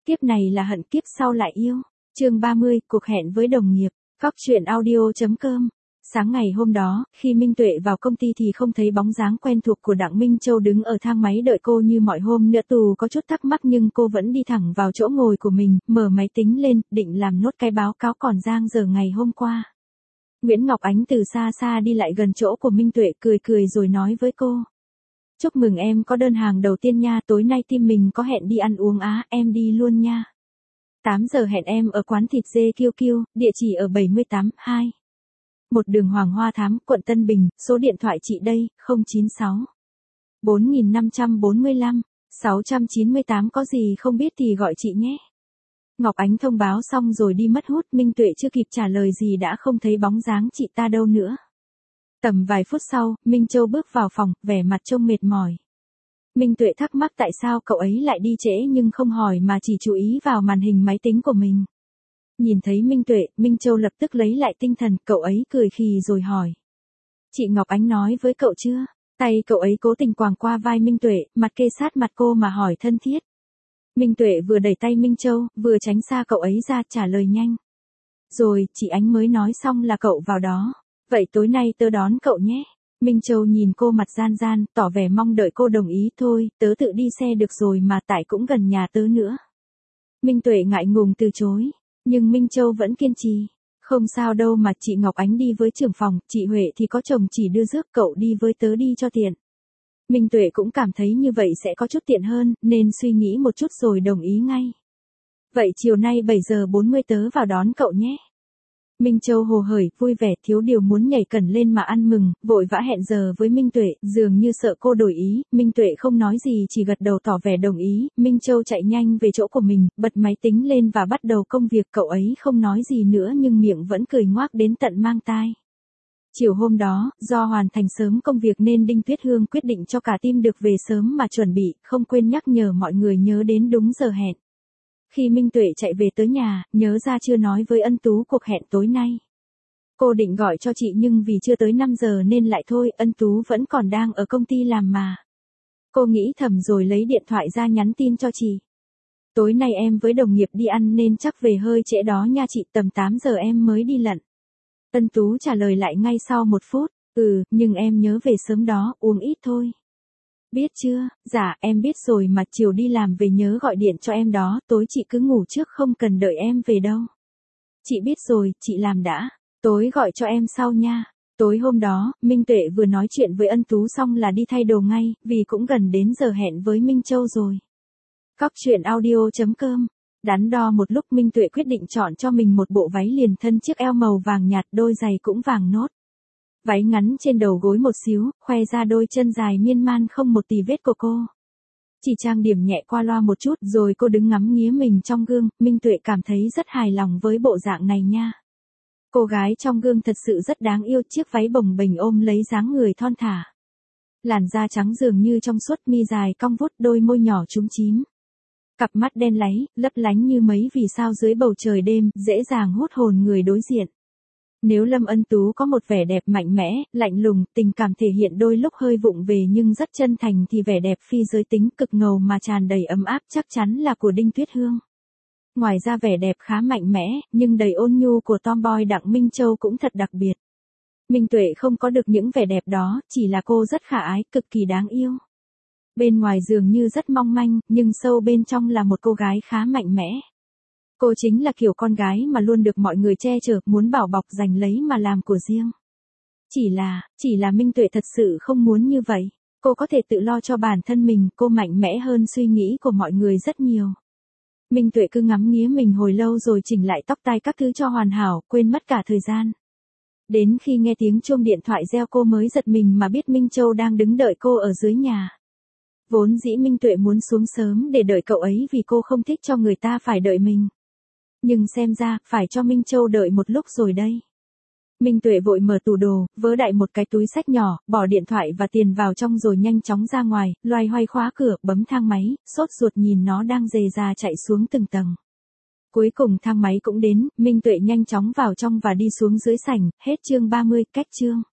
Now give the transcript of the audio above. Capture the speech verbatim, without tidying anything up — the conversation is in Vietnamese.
Kiếp này là hận, kiếp sau lại yêu. Chương ba mươi, cuộc hẹn với đồng nghiệp. Góc truyện audio chấm com. Sáng ngày hôm đó, khi Minh Tuệ vào công ty thì không thấy bóng dáng quen thuộc của Đặng Minh Châu đứng ở thang máy đợi cô như mọi hôm nữa. Tù có chút thắc mắc nhưng cô vẫn đi thẳng vào chỗ ngồi của mình, mở máy tính lên, định làm nốt cái báo cáo còn dang dở ngày hôm qua. Nguyễn Ngọc Ánh từ xa xa đi lại gần chỗ của Minh Tuệ, cười cười rồi nói với cô. Chúc mừng em có đơn hàng đầu tiên nha, tối nay team mình có hẹn đi ăn uống á, em đi luôn nha. tám giờ hẹn em ở quán thịt dê Kiêu Kiêu, địa chỉ ở bảy mươi tám hai. Một đường Hoàng Hoa Thám, quận Tân Bình, số điện thoại chị đây, không chín sáu bốn năm bốn lăm sáu chín tám, có gì không biết thì gọi chị nhé. Ngọc Ánh thông báo xong rồi đi mất hút, Minh Tuệ chưa kịp trả lời gì đã không thấy bóng dáng chị ta đâu nữa. Tầm vài phút sau, Minh Châu bước vào phòng, vẻ mặt trông mệt mỏi. Minh Tuệ thắc mắc tại sao cậu ấy lại đi trễ nhưng không hỏi mà chỉ chú ý vào màn hình máy tính của mình. Nhìn thấy Minh Tuệ, Minh Châu lập tức lấy lại tinh thần, cậu ấy cười khì rồi hỏi. Chị Ngọc Ánh nói với cậu chưa? Tay cậu ấy cố tình quàng qua vai Minh Tuệ, mặt kê sát mặt cô mà hỏi thân thiết. Minh Tuệ vừa đẩy tay Minh Châu, vừa tránh xa cậu ấy ra, trả lời nhanh. Rồi, chị Ánh mới nói xong là cậu vào đó. Vậy tối nay tớ đón cậu nhé. Minh Châu nhìn cô mặt gian gian, tỏ vẻ mong đợi cô đồng ý. Thôi, tớ tự đi xe được rồi mà, tại cũng gần nhà tớ nữa. Minh Tuệ ngại ngùng từ chối, nhưng Minh Châu vẫn kiên trì. Không sao đâu mà, chị Ngọc Ánh đi với trưởng phòng, chị Huệ thì có chồng chỉ đưa rước, cậu đi với tớ đi cho tiện. Minh Tuệ cũng cảm thấy như vậy sẽ có chút tiện hơn, nên suy nghĩ một chút rồi đồng ý ngay. Vậy chiều nay bảy giờ bốn mươi tớ vào đón cậu nhé. Minh Châu hồ hởi, vui vẻ, thiếu điều muốn nhảy cẩn lên mà ăn mừng, vội vã hẹn giờ với Minh Tuệ, dường như sợ cô đổi ý. Minh Tuệ không nói gì, chỉ gật đầu tỏ vẻ đồng ý. Minh Châu chạy nhanh về chỗ của mình, bật máy tính lên và bắt đầu công việc. Cậu ấy không nói gì nữa nhưng miệng vẫn cười ngoác đến tận mang tai. Chiều hôm đó, do hoàn thành sớm công việc nên Đinh Tuyết Hương quyết định cho cả team được về sớm mà chuẩn bị, không quên nhắc nhở mọi người nhớ đến đúng giờ hẹn. Khi Minh Tuệ chạy về tới nhà, nhớ ra chưa nói với Ân Tú cuộc hẹn tối nay. Cô định gọi cho chị nhưng vì chưa tới năm giờ nên lại thôi, Ân Tú vẫn còn đang ở công ty làm mà. Cô nghĩ thầm rồi lấy điện thoại ra nhắn tin cho chị. Tối nay em với đồng nghiệp đi ăn nên chắc về hơi trễ đó nha chị, tầm tám giờ em mới đi lận. Ân Tú trả lời lại ngay sau một phút, ừ, nhưng em nhớ về sớm đó, uống ít thôi. Biết chưa, dạ, em biết rồi mà, chiều đi làm về nhớ gọi điện cho em đó, tối chị cứ ngủ trước không cần đợi em về đâu. Chị biết rồi, chị làm đã, tối gọi cho em sau nha. Tối hôm đó, Minh Tuệ vừa nói chuyện với Ân Tú xong là đi thay đồ ngay, vì cũng gần đến giờ hẹn với Minh Châu rồi. Góc truyện audio chấm com. Đắn đo một lúc Minh Tuệ quyết định chọn cho mình một bộ váy liền thân chiếc eo màu vàng nhạt, đôi giày cũng vàng nốt. Váy ngắn trên đầu gối một xíu, khoe ra đôi chân dài miên man không một tì vết của cô. Chỉ trang điểm nhẹ qua loa một chút rồi cô đứng ngắm nghía mình trong gương, Minh Tuệ cảm thấy rất hài lòng với bộ dạng này nha. Cô gái trong gương thật sự rất đáng yêu, chiếc váy bồng bềnh ôm lấy dáng người thon thả. Làn da trắng dường như trong suốt, mi dài cong vút, đôi môi nhỏ chúm chím. Cặp mắt đen láy, lấp lánh như mấy vì sao dưới bầu trời đêm, dễ dàng hút hồn người đối diện. Nếu Lâm Ân Tú có một vẻ đẹp mạnh mẽ, lạnh lùng, tình cảm thể hiện đôi lúc hơi vụng về nhưng rất chân thành thì vẻ đẹp phi giới tính cực ngầu mà tràn đầy ấm áp chắc chắn là của Đinh Tuyết Hương. Ngoài ra vẻ đẹp khá mạnh mẽ, nhưng đầy ôn nhu của tomboy Đặng Minh Châu cũng thật đặc biệt. Minh Tuệ không có được những vẻ đẹp đó, chỉ là cô rất khả ái, cực kỳ đáng yêu. Bên ngoài dường như rất mong manh, nhưng sâu bên trong là một cô gái khá mạnh mẽ. Cô chính là kiểu con gái mà luôn được mọi người che chở, muốn bảo bọc giành lấy mà làm của riêng. Chỉ là, chỉ là Minh Tuệ thật sự không muốn như vậy. Cô có thể tự lo cho bản thân mình, cô mạnh mẽ hơn suy nghĩ của mọi người rất nhiều. Minh Tuệ cứ ngắm nghía mình hồi lâu rồi chỉnh lại tóc tai các thứ cho hoàn hảo, quên mất cả thời gian. Đến khi nghe tiếng chuông điện thoại reo cô mới giật mình mà biết Minh Châu đang đứng đợi cô ở dưới nhà. Vốn dĩ Minh Tuệ muốn xuống sớm để đợi cậu ấy vì cô không thích cho người ta phải đợi mình. Nhưng xem ra, phải cho Minh Châu đợi một lúc rồi đây. Minh Tuệ vội mở tủ đồ, vớ đại một cái túi xách nhỏ, bỏ điện thoại và tiền vào trong rồi nhanh chóng ra ngoài, loay hoay khóa cửa, bấm thang máy, sốt ruột nhìn nó đang dề ra chạy xuống từng tầng. Cuối cùng thang máy cũng đến, Minh Tuệ nhanh chóng vào trong và đi xuống dưới sảnh, hết chương ba mươi, cách chương.